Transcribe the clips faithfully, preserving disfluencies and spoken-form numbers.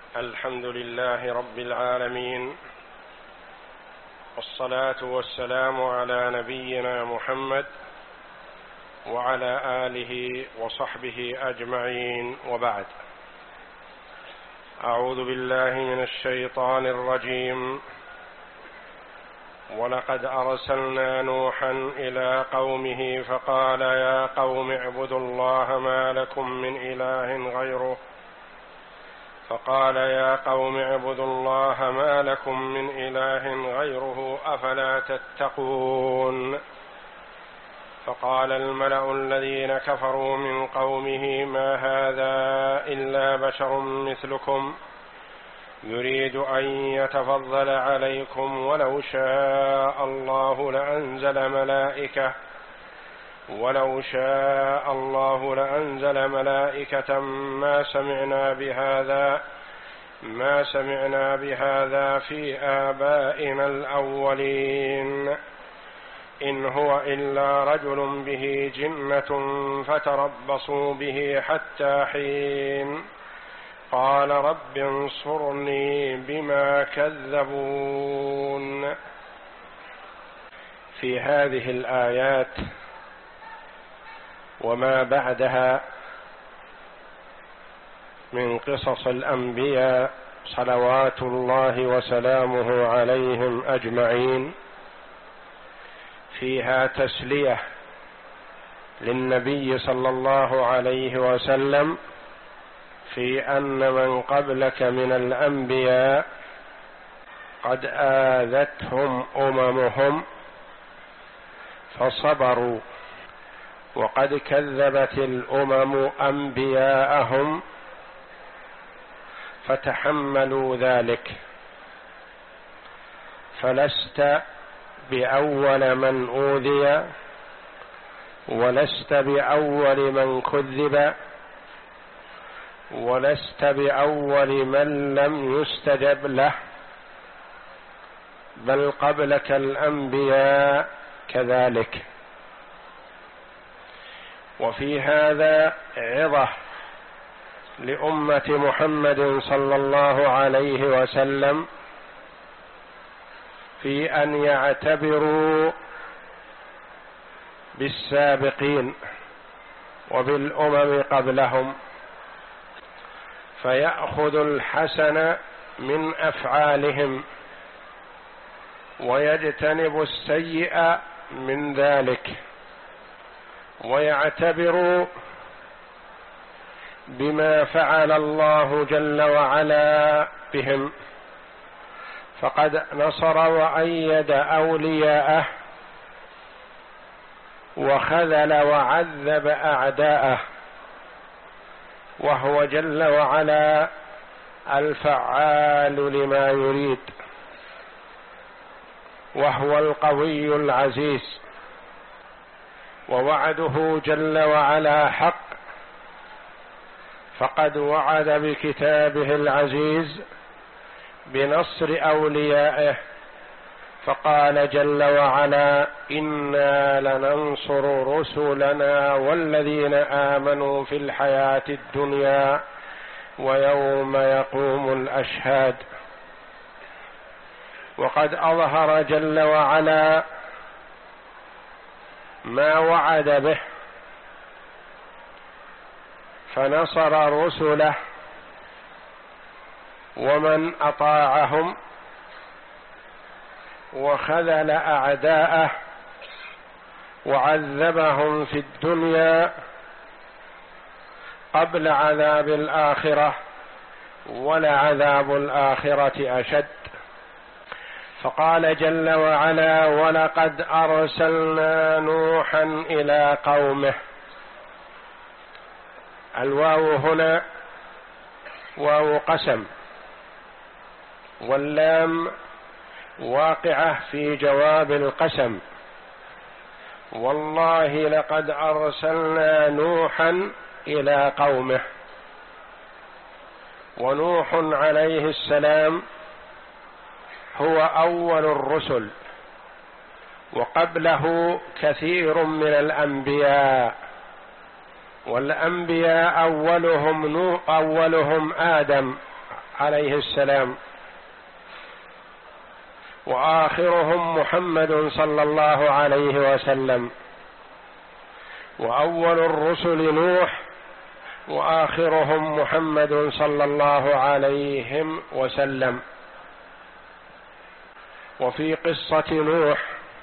الحمد لله رب العالمين، والصلاة والسلام على نبينا محمد وعلى آله وصحبه أجمعين، وبعد. أعوذ بالله من الشيطان الرجيم. ولقد أرسلنا نوحا إلى قومه فقال يا قوم اعبدوا الله ما لكم من إله غيره فقال يا قوم اعبدوا الله ما لكم من إله غيره أفلا تتقون. فقال الملأ الذين كفروا من قومه ما هذا إلا بشر مثلكم يريد أن يتفضل عليكم ولو شاء الله لأنزل ملائكة ولو شاء الله لأنزل ملائكة ما سمعنا بهذا ما سمعنا بهذا في آبائنا الأولين إن هو إلا رجل به جنة فتربصوا به حتى حين. قال رب انصرني بما كذبون. في هذه الآيات وما بعدها من قصص الأنبياء صلوات الله وسلامه عليهم أجمعين، فيها تسلية للنبي صلى الله عليه وسلم في أن من قبلك من الأنبياء قد آذتهم أممهم فصبروا، وقد كذبت الأمم أنبياءهم فتحملوا ذلك. فلست بأول من أوذي ولست بأول من كذب ولست بأول من لم يستجب له، بل قبلك الأنبياء كذلك. وفي هذا عظة لأمة محمد صلى الله عليه وسلم في أن يعتبروا بالسابقين وبالأمم قبلهم، فيأخذ الحسن من أفعالهم ويجتنب السيئ من ذلك، ويعتبر بما فعل الله جل وعلا بهم، فقد نصر وأيد أولياءه وخذل وعذب أعداءه، وهو جل وعلا الفعال لما يريد، وهو القوي العزيز، ووعده جل وعلا حق، فقد وعد بكتابه العزيز بنصر أوليائه، فقال جل وعلا إنا لننصر رسلنا والذين آمنوا في الحياة الدنيا ويوم يقوم الأشهاد. وقد أظهر جل وعلا ما وعد به، فنصر رسله ومن أطاعهم، وخذل أعداءه وعذبهم في الدنيا قبل عذاب الآخرة، ولعذاب الآخرة أشد. فقال جل وعلا ولقد أرسلنا نوحا إلى قومه. الواو هنا واو قسم، واللام واقعة في جواب القسم. والله لقد أرسلنا نوحا إلى قومه. ونوح عليه السلام هو أول الرسل، وقبله كثير من الأنبياء، والأنبياء أولهم نوح أولهم آدم عليه السلام، وآخرهم محمد صلى الله عليه وسلم، وأول الرسل نوح، وآخرهم محمد صلى الله عليه وسلم. وفي قصة نوح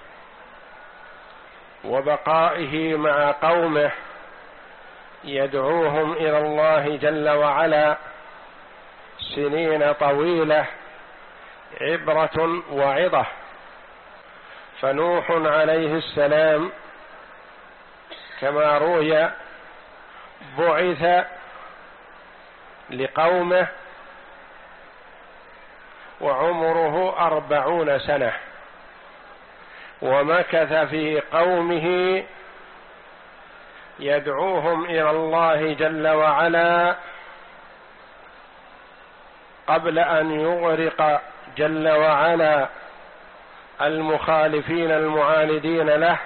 وبقائه مع قومه يدعوهم إلى الله جل وعلا سنين طويلة عبرة وعظة. فنوح عليه السلام كما روي بعث لقومه وعمره أربعون سنة، ومكث في قومه يدعوهم إلى الله جل وعلا قبل أن يغرق جل وعلا المخالفين المعاندين له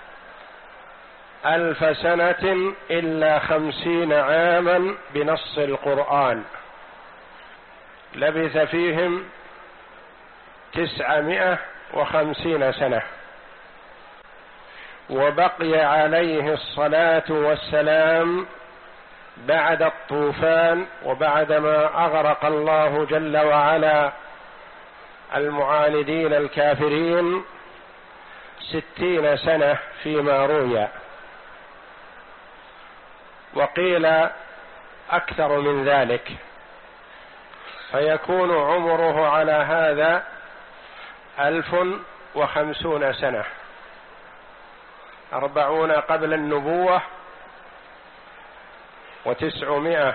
ألف سنة إلا خمسين عاما بنص القرآن، لبث فيهم تسعمائة وخمسين سنة. وبقي عليه الصلاة والسلام بعد الطوفان وبعدما أغرق الله جل وعلا المعاندين الكافرين ستين سنة فيما روي، وقيل أكثر من ذلك، فيكون عمره على هذا ألف وخمسون سنة، أربعون قبل النبوة وتسعمائة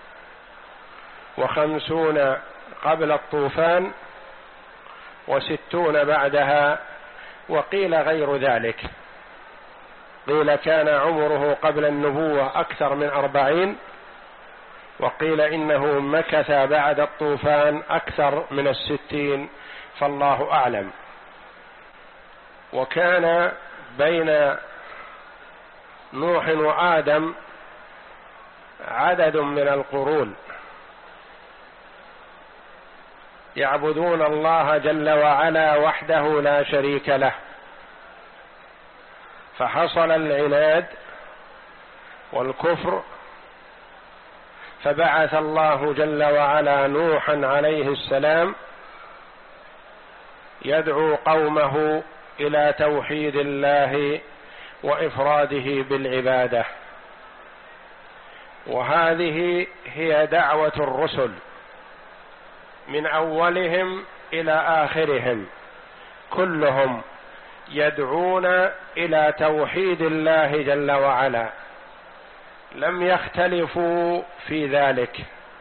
وخمسون قبل الطوفان وستون بعدها، وقيل غير ذلك، قيل كان عمره قبل النبوة أكثر من أربعين، وقيل إنه مكث بعد الطوفان أكثر من الستين، فالله أعلم. وكان بين نوح وآدم عدد من القرون يعبدون الله جل وعلا وحده لا شريك له، فحصل العناد والكفر، فبعث الله جل وعلا نوحا عليه السلام يدعو قومه إلى توحيد الله وإفراده بالعبادة. وهذه هي دعوة الرسل من أولهم إلى آخرهم، كلهم يدعون إلى توحيد الله جل وعلا، لم يختلفوا في ذلك،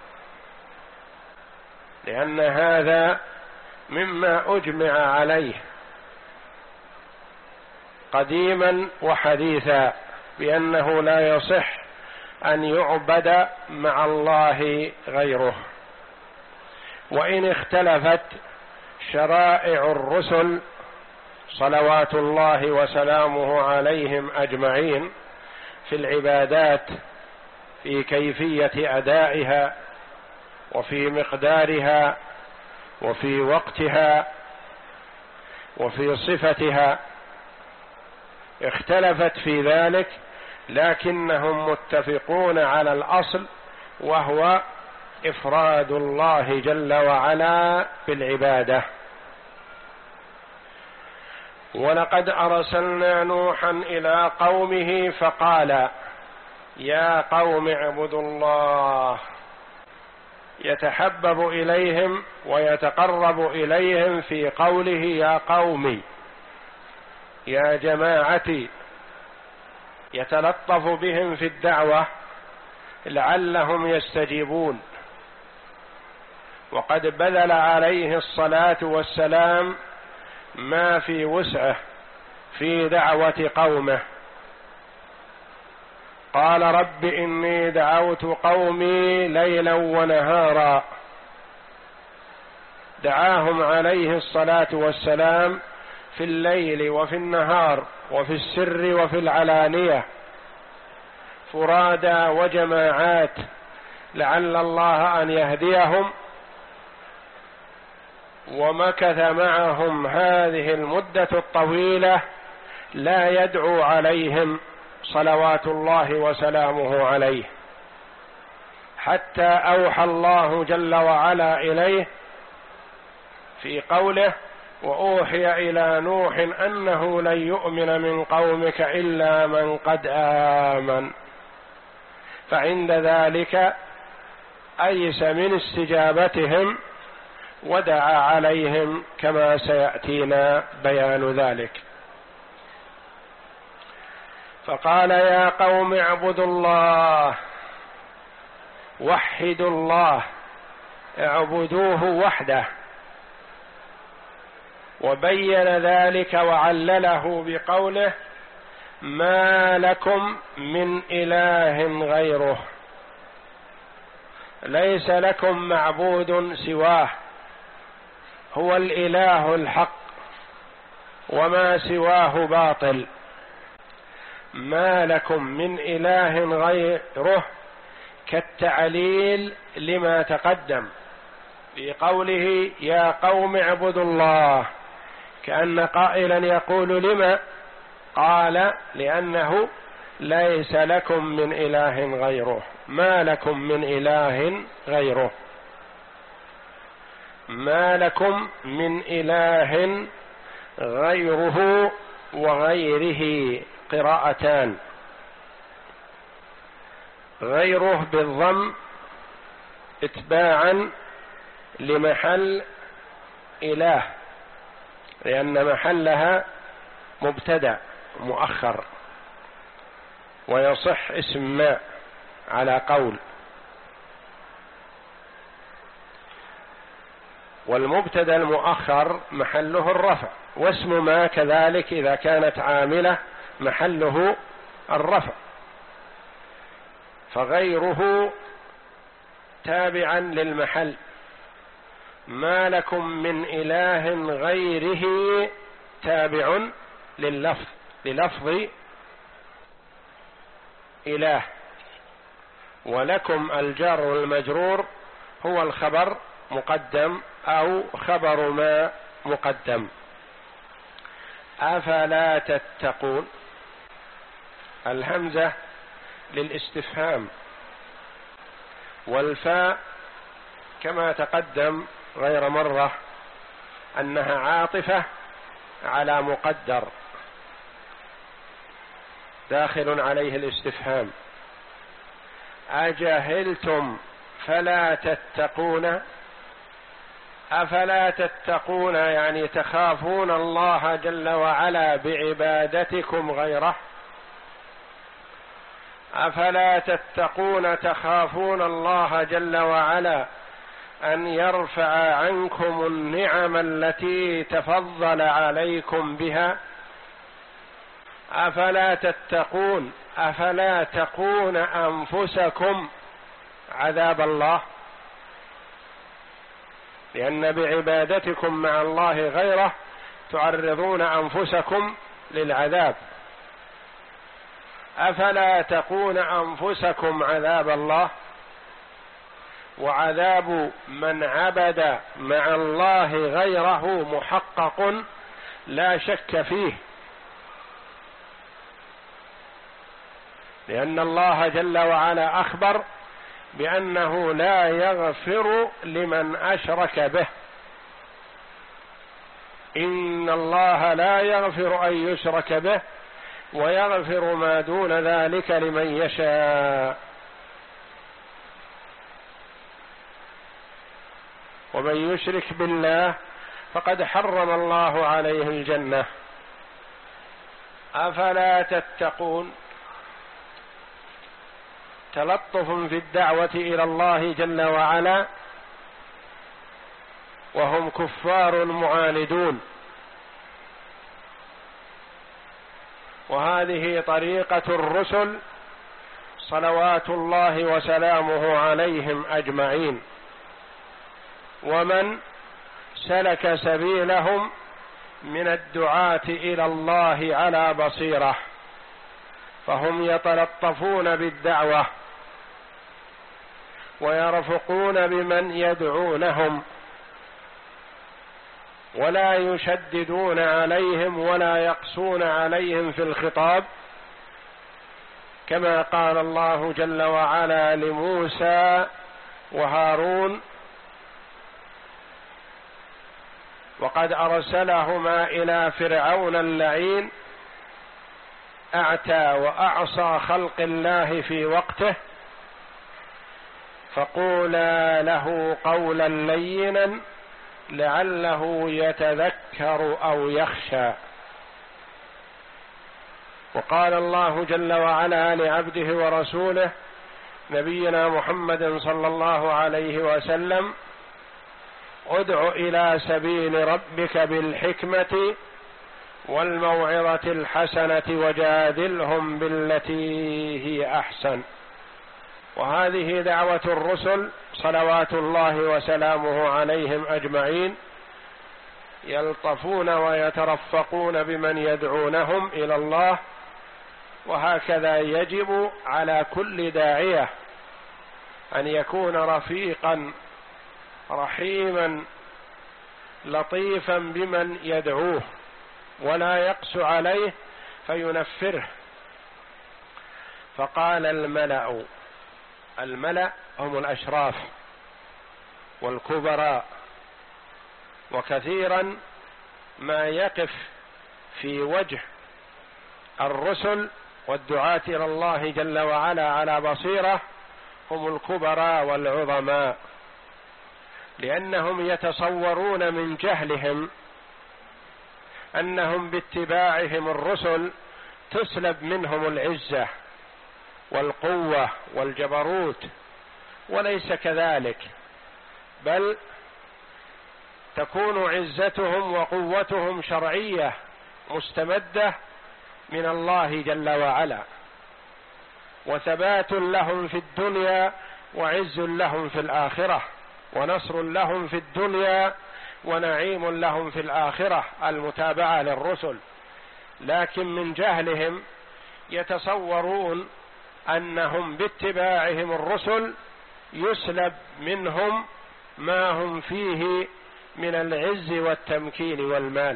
لأن هذا مما أجمع عليه قديما وحديثا، بأنه لا يصح أن يعبد مع الله غيره. وإن اختلفت شرائع الرسل صلوات الله وسلامه عليهم أجمعين في العبادات، في كيفية أدائها وفي مقدارها وفي وقتها وفي صفتها، اختلفت في ذلك، لكنهم متفقون على الأصل، وهو إفراد الله جل وعلا بالعبادة. ولقد أرسلنا نوحا إلى قومه فقال يا قوم اعبدوا الله، يتحبب إليهم ويتقرب إليهم في قوله يا قومي، يا جماعتي، يتلطف بهم في الدعوة لعلهم يستجيبون. وقد بذل عليه الصلاة والسلام ما في وسعه في دعوة قومه، قال رب إني دعوت قومي ليلا ونهارا، دعاهم عليه الصلاة والسلام في الليل وفي النهار وفي السر وفي العلانية، فرادى وجماعات، لعل الله أن يهديهم ومكث معهم هذه المدة الطويلة لا يدعو عليهم صلوات الله وسلامه عليه، حتى أوحى الله جل وعلا إليه في قوله: وأوحي إلى نوح أنه لن يؤمن من قومك إلا من قد آمن. فعند ذلك أيس من استجابتهم ودعا عليهم كما سيأتينا بيان ذلك. فقال: يا قوم اعبدوا الله، وحدوا الله، اعبدوه وحده. وبين ذلك وعلله بقوله: ما لكم من إله غيره، ليس لكم معبود سواه، هو الإله الحق وما سواه باطل. ما لكم من إله غيره كالتعليل لما تقدم في قوله: يا قوم اعبدوا الله، كأن قائلا يقول: لما؟ قال: لأنه ليس لكم من إله غيره. ما لكم من إله غيره، ما لكم من إله غيره وغيره قراءتان، غيره بالضم اتباعا لمحل إله، لأن محلها مبتدأ مؤخر، ويصح اسم ما على قول، والمبتدأ المؤخر محله الرفع، واسم ما كذلك إذا كانت عاملة محله الرفع، فغيره تابعا للمحل. ما لكم من إله غيره تابع لللفظ، للفظ إله، ولكم الجار والمجرور هو الخبر مقدم أو خبر ما مقدم. أفلا تتقون، الهمزة للاستفهام، والفاء كما تقدم غير مرة أنها عاطفة على مقدر داخل عليه الاستفهام. أجهلتم فلا تتقون، أفلا تتقون يعني تخافون الله جل وعلا بعبادتكم غيره. أفلا تتقون تخافون الله جل وعلا أن يرفع عنكم النعم التي تفضل عليكم بها. أفلا تتقون، أفلا تقون أنفسكم عذاب الله، لأن بعبادتكم مع الله غيره تعرضون أنفسكم للعذاب. أفلا تقون أنفسكم عذاب الله، وعذاب من عبد مع الله غيره محقق لا شك فيه، لأن الله جل وعلا أخبر بأنه لا يغفر لمن أشرك به. إن الله لا يغفر أن يشرك به ويغفر ما دون ذلك لمن يشاء. ومن يشرك بالله فقد حرم الله عليه الجنة. أفلا تتقون، تلطف في الدعوة إلى الله جل وعلا وهم كفار معاندون، وهذه طريقة الرسل صلوات الله وسلامه عليهم أجمعين، ومن سلك سبيلهم من الدعاة إلى الله على بصيرة، فهم يتلطفون بالدعوة ويرفقون بمن يدعونهم، ولا يشددون عليهم ولا يقسون عليهم في الخطاب، كما قال الله جل وعلا لموسى وهارون: وقد أرسلهما إلى فرعون اللعين أعتى وأعصى خلق الله في وقته، فقولا له قولا لينا لعله يتذكر أو يخشى. وقال الله جل وعلا لعبده ورسوله نبينا محمد صلى الله عليه وسلم: ادع إلى سبيل ربك بالحكمة والموعظة الحسنة وجادلهم بالتي هي أحسن. وهذه دعوة الرسل صلوات الله وسلامه عليهم أجمعين، يلطفون ويترفقون بمن يدعونهم إلى الله، وهكذا يجب على كل داعية أن يكون رفيقا رحيما لطيفا بمن يدعوه، ولا يقسو عليه فينفره. فقال الملأ، الملأ هم الأشراف والكبراء، وكثيرا ما يقف في وجه الرسل والدعاة إلى الله جل وعلا على بصيرة هم الكبراء والعظماء، لأنهم يتصورون من جهلهم أنهم باتباعهم الرسل تسلب منهم العزة والقوة والجبروت، وليس كذلك، بل تكون عزتهم وقوتهم شرعية مستمدة من الله جل وعلا، وثبات لهم في الدنيا وعز لهم في الآخرة، ونصر لهم في الدنيا ونعيم لهم في الآخرة، المتابعة للرسل. لكن من جهلهم يتصورون أنهم باتباعهم الرسل يسلب منهم ما هم فيه من العز والتمكين والمال.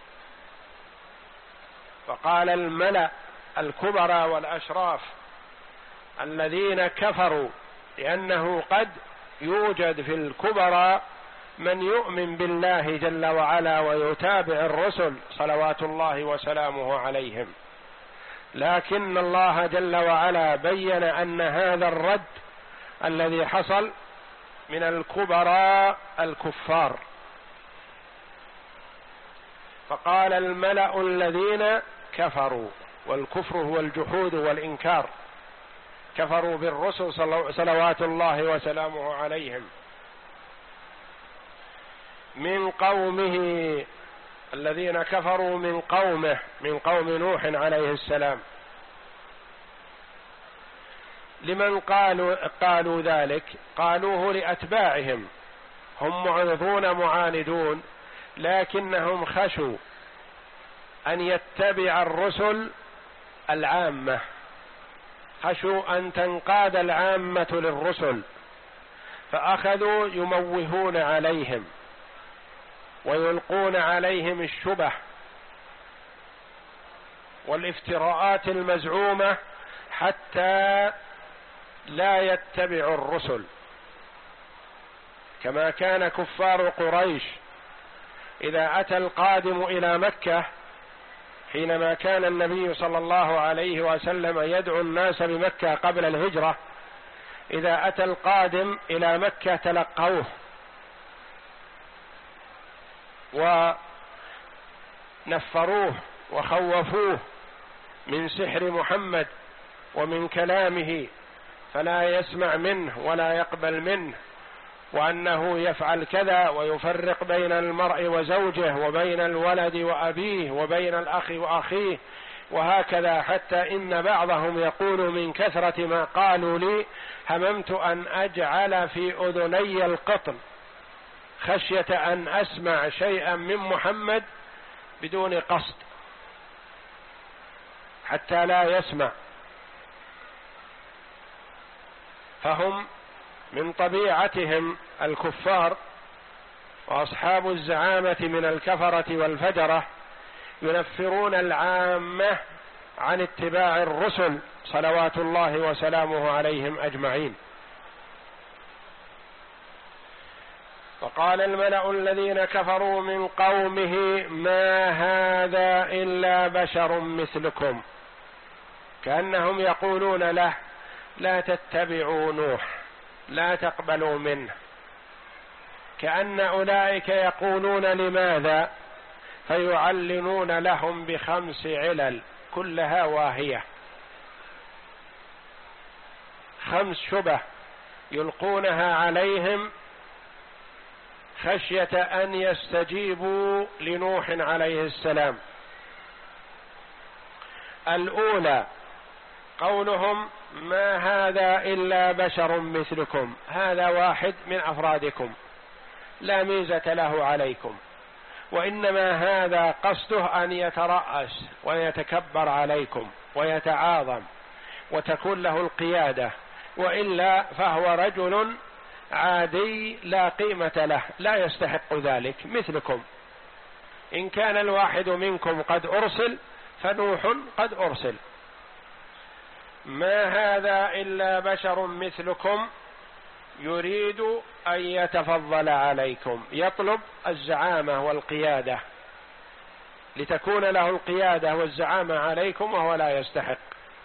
فقال الملأ الكبرى والأشراف الذين كفروا، لأنه قد يوجد في الكبرى من يؤمن بالله جل وعلا ويتابع الرسل صلوات الله وسلامه عليهم، لكن الله جل وعلا بين أن هذا الرد الذي حصل من الكبراء الكفار. فقال الملأ الذين كفروا، والكفر هو الجحود والإنكار، كفروا بالرسل صلوات الله وسلامه عليهم، من قومه، الذين كفروا من قومه، من قوم نوح عليه السلام. لمن قالوا قالوا ذلك؟ قالوه لأتباعهم، هم معرضون معاندون، لكنهم خشوا أن يتبع الرسل العامة، خشوا أن تنقاد العامة للرسل، فأخذوا يموهون عليهم ويلقون عليهم الشبه والافتراءات المزعومة حتى لا يتبعوا الرسل، كما كان كفار قريش إذا أتى القادم إلى مكة، حينما كان النبي صلى الله عليه وسلم يدعو الناس بمكة قبل الهجرة، إذا أتى القادم إلى مكة تلقوه ونفروه وخوفوه من سحر محمد ومن كلامه، فلا يسمع منه ولا يقبل منه، وأنه يفعل كذا ويفرق بين المرء وزوجه وبين الولد وأبيه وبين الأخ وأخيه، وهكذا، حتى إن بعضهم يقول من كثرة ما قالوا لي هممت أن أجعل في أذني القطن خشية أن أسمع شيئا من محمد بدون قصد حتى لا يسمع. فهم من طبيعتهم الكفار وأصحاب الزعامة من الكفرة والفجرة ينفرون العامة عن اتباع الرسل صلوات الله وسلامه عليهم أجمعين. وقال الملأ الذين كفروا من قومه ما هذا إلا بشر مثلكم، كأنهم يقولون له لا تتبعوا نوح، لا تقبلوا منه، كأن أولئك يقولون لماذا، فيعلنون لهم بخمس علل كلها واهية، خمس شبه يلقونها عليهم خشية أن يستجيبوا لنوح عليه السلام. الأولى قولهم ما هذا إلا بشر مثلكم، هذا واحد من أفرادكم لا ميزة له عليكم، وإنما هذا قصده أن يترأس ويتكبر عليكم ويتعاظم وتكون له القيادة، وإلا فهو رجل عادي لا قيمة له، لا يستحق ذلك مثلكم. إن كان الواحد منكم قد أرسل فنوح قد أرسل. ما هذا إلا بشر مثلكم يريد أن يتفضل عليكم، يطلب الزعامة والقيادة لتكون له القيادة والزعامة عليكم وهو لا يستحق.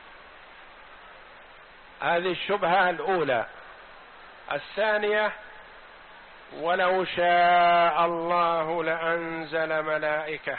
هذه الشبهة الأولى. الثانية ولو شاء الله لأنزل ملائكة.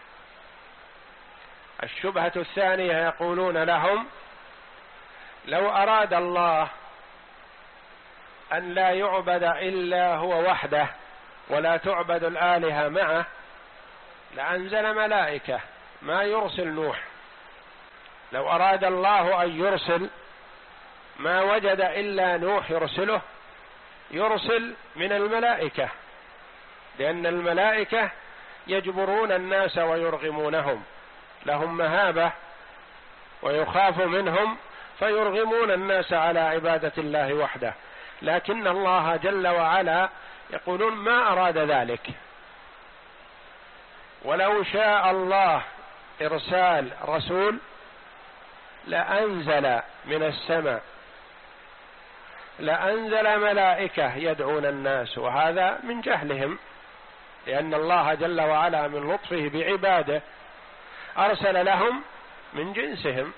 الشبهة الثانية يقولون لهم لو أراد الله أن لا يعبد إلا هو وحده ولا تعبد الآلهة معه لأنزل ملائكة، ما يرسل نوح. لو أراد الله أن يرسل ما وجد إلا نوح يرسله، يرسل من الملائكة، لأن الملائكة يجبرون الناس ويرغمونهم، لهم مهابة ويخاف منهم فيرغمون الناس على عبادة الله وحده. لكن الله جل وعلا يقولون ما أراد ذلك. ولو شاء الله إرسال رسول لأنزل من السماء، لأنزل ملائكة يدعون الناس، وهذا من جهلهم، لأن الله جل وعلا من لطفه بعباده أرسل لهم من جنسهم،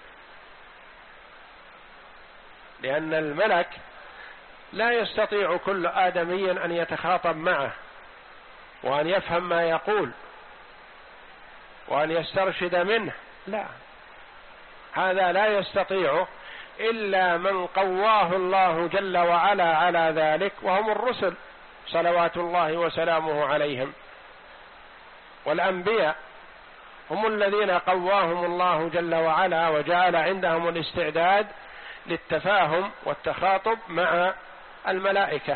لأن الملك لا يستطيع كل آدمي أن يتخاطب معه وأن يفهم ما يقول وأن يسترشد منه، لا، هذا لا يستطيع إلا من قواه الله جل وعلا على ذلك، وهم الرسل صلوات الله وسلامه عليهم. والأنبياء هم الذين قواهم الله جل وعلا وجعل عندهم الاستعداد للتفاهم والتخاطب مع الملائكة.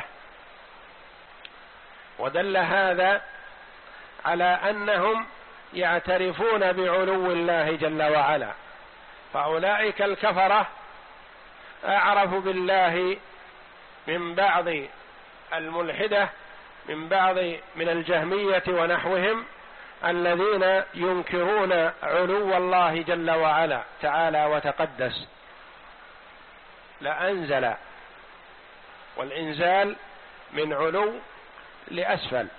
ودل هذا على أنهم يعترفون بعلو الله جل وعلا، فأولئك الكفرة أعرفوا بالله من بعض الملحدة، من بعض من الجهمية ونحوهم الذين ينكرون علو الله جل وعلا تعالى وتقدس. لأنزل، والإنزال من علو لأسفل.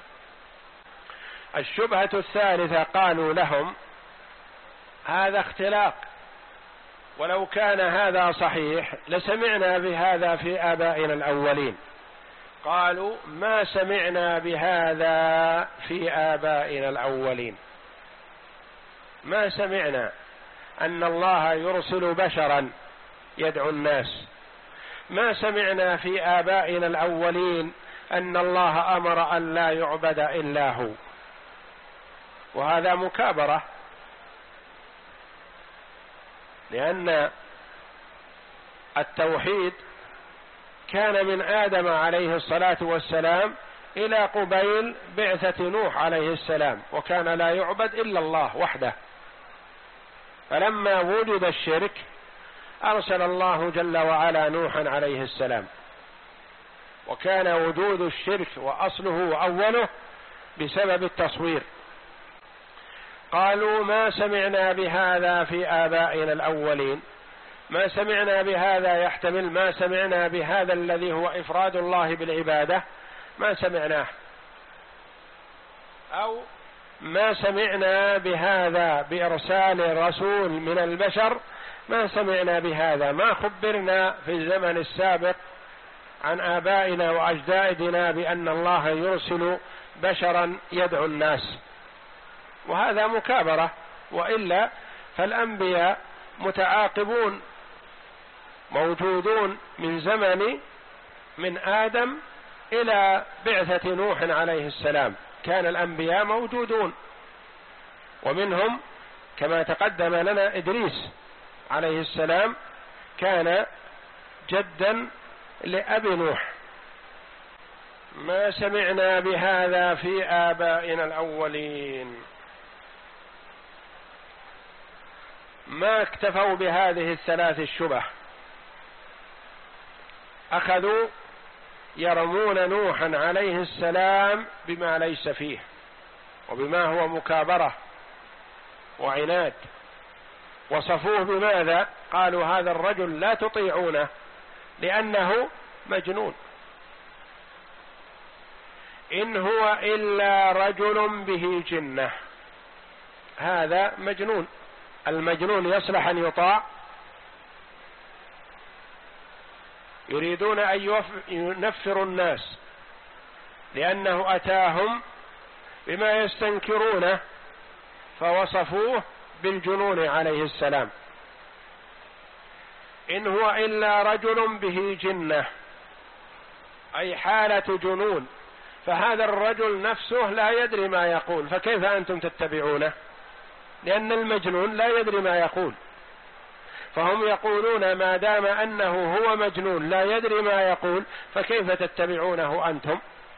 الشبهة الثالثة قالوا لهم هذا اختلاق، ولو كان هذا صحيح لسمعنا بهذا في آبائنا الأولين. قالوا ما سمعنا بهذا في آبائنا الأولين، ما سمعنا أن الله يرسل بشرا يدعو الناس، ما سمعنا في آبائنا الأولين أن الله أمر أن لا يعبد إلا هو. وهذا مكابرة، لأن التوحيد كان من آدم عليه الصلاة والسلام إلى قبيل بعثة نوح عليه السلام، وكان لا يعبد إلا الله وحده. فلما وجد الشرك أرسل الله جل وعلا نوحا عليه السلام، وكان وجود الشرك وأصله وأوله بسبب التصوير. قالوا ما سمعنا بهذا في آبائنا الأولين، ما سمعنا بهذا يحتمل ما سمعنا بهذا الذي هو إفراد الله بالعبادة ما سمعناه، أو ما سمعنا بهذا بإرسال رسول من البشر ما سمعنا بهذا، ما خبرنا في الزمن السابق عن آبائنا وأجدادنا بأن الله يرسل بشرا يدعو الناس. وهذا مكابرة، وإلا فالأنبياء متعاقبون موجودون من زمن من آدم إلى بعثة نوح عليه السلام، كان الأنبياء موجودون، ومنهم كما تقدم لنا إدريس عليه السلام كان جدا لأبي نوح. ما سمعنا بهذا في آبائنا الأولين. ما اكتفوا بهذه الثلاث الشبه، أخذوا يرمون نوحا عليه السلام بما ليس فيه وبما هو مكابرة وعناد. وصفوه بماذا؟ قالوا هذا الرجل لا تطيعونه لأنه مجنون، إن هو إلا رجل به جنة. هذا مجنون، المجنون يصلح أن يطاع؟ يريدون أن ينفروا الناس لأنه أتاهم بما يستنكرونه فوصفوه بالجنون عليه السلام. إن هو إلا رجل به جنة، أي حالة جنون، فهذا الرجل نفسه لا يدري ما يقول، فكيف أنتم تتبعونه؟ لأن المجنون لا يدري ما يقول، فهم يقولون ما دام أنه هو مجنون لا يدري ما يقول فكيف تتبعونه أنتم؟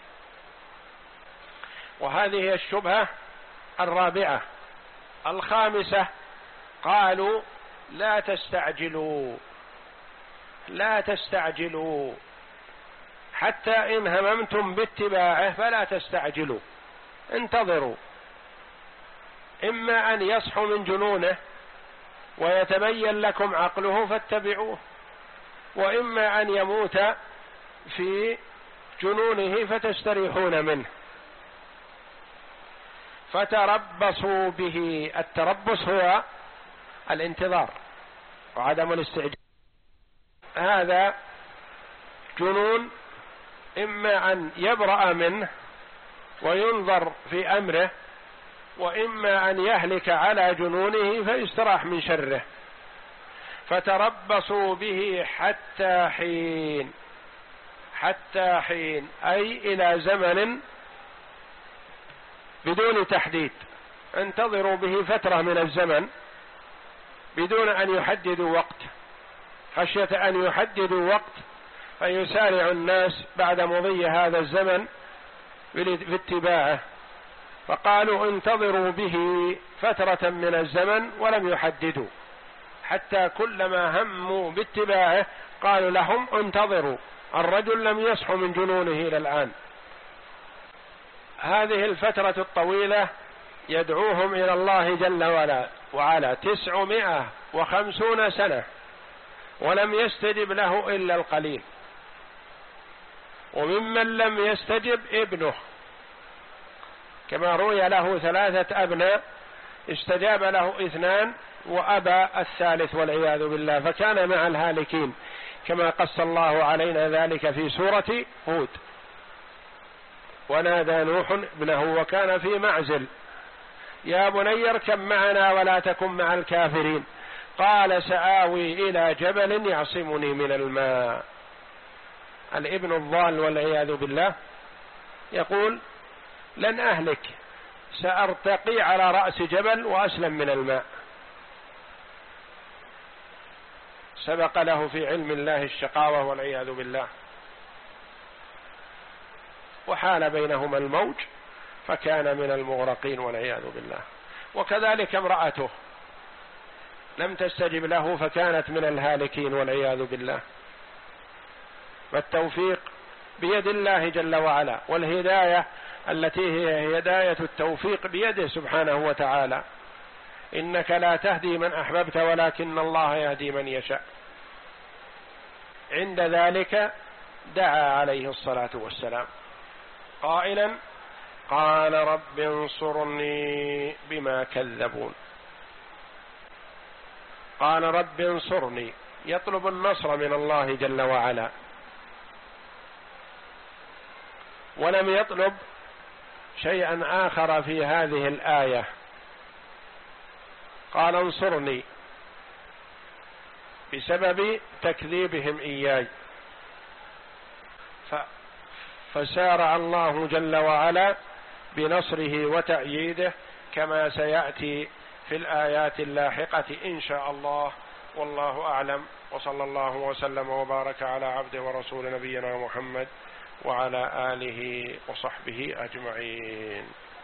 وهذه هي الشبهة الرابعة. الخامسة قالوا لا تستعجلوا، لا تستعجلوا، حتى إن هممتم باتباعه فلا تستعجلوا، انتظروا، إما أن يصحوا من جنونه ويتبين لكم عقله فاتبعوه، وإما أن يموت في جنونه فتستريحون منه. فتربصوا به، التربص هو الانتظار وعدم الاستعجال. هذا جنون إما أن يبرأ منه وينظر في أمره، وإما أن يهلك على جنونه فيستراح من شره. فتربصوا به حتى حين، حتى حين أي إلى زمن بدون تحديد، انتظروا به فترة من الزمن بدون أن يحددوا وقت، خشية أن يحددوا وقت فيسارع الناس بعد مضي هذا الزمن في اتباعه، فقالوا انتظروا به فترة من الزمن ولم يحددوا، حتى كلما هموا باتباعه قالوا لهم انتظروا، الرجل لم يصح من جنونه إلى الآن. هذه الفترة الطويلة يدعوهم إلى الله جل وعلا وعلا تسعمائة وخمسون سنة ولم يستجب له إلا القليل، وممن لم يستجب ابنه، كما روي له ثلاثة أبناء استجاب له اثنان وأبى الثالث والعياذ بالله، فكان مع الهالكين كما قص الله علينا ذلك في سورة هود. ونادى نوح ابنه وكان في معزل يا بني اركب معنا ولا تكن مع الكافرين، قال سآوي إلى جبل يعصمني من الماء. الابن الضال والعياذ بالله يقول لن أهلك، سأرتقي على رأس جبل وأسلم من الماء. سبق له في علم الله الشقاوة والعياذ بالله، وحال بينهما الموج فكان من المغرقين والعياذ بالله. وكذلك امرأته لم تستجب له فكانت من الهالكين والعياذ بالله. فالتوفيق بيد الله جل وعلا، والهداية التي هي هداية التوفيق بيده سبحانه وتعالى. إنك لا تهدي من أحببت ولكن الله يهدي من يشاء. عند ذلك دعا عليه الصلاة والسلام قائلا: قال رب انصرني بما كذبون. قال رب انصرني، يطلب النصر من الله جل وعلا، ولم يطلب شيئا آخر في هذه الآية. قال انصرني بسبب تكذيبهم إياي، فسارع الله جل وعلا بنصره وتأييده كما سيأتي في الآيات اللاحقة إن شاء الله. والله أعلم، وصلى الله وسلم وبارك على عبده ورسول نبينا محمد وعلى آله وصحبه أجمعين.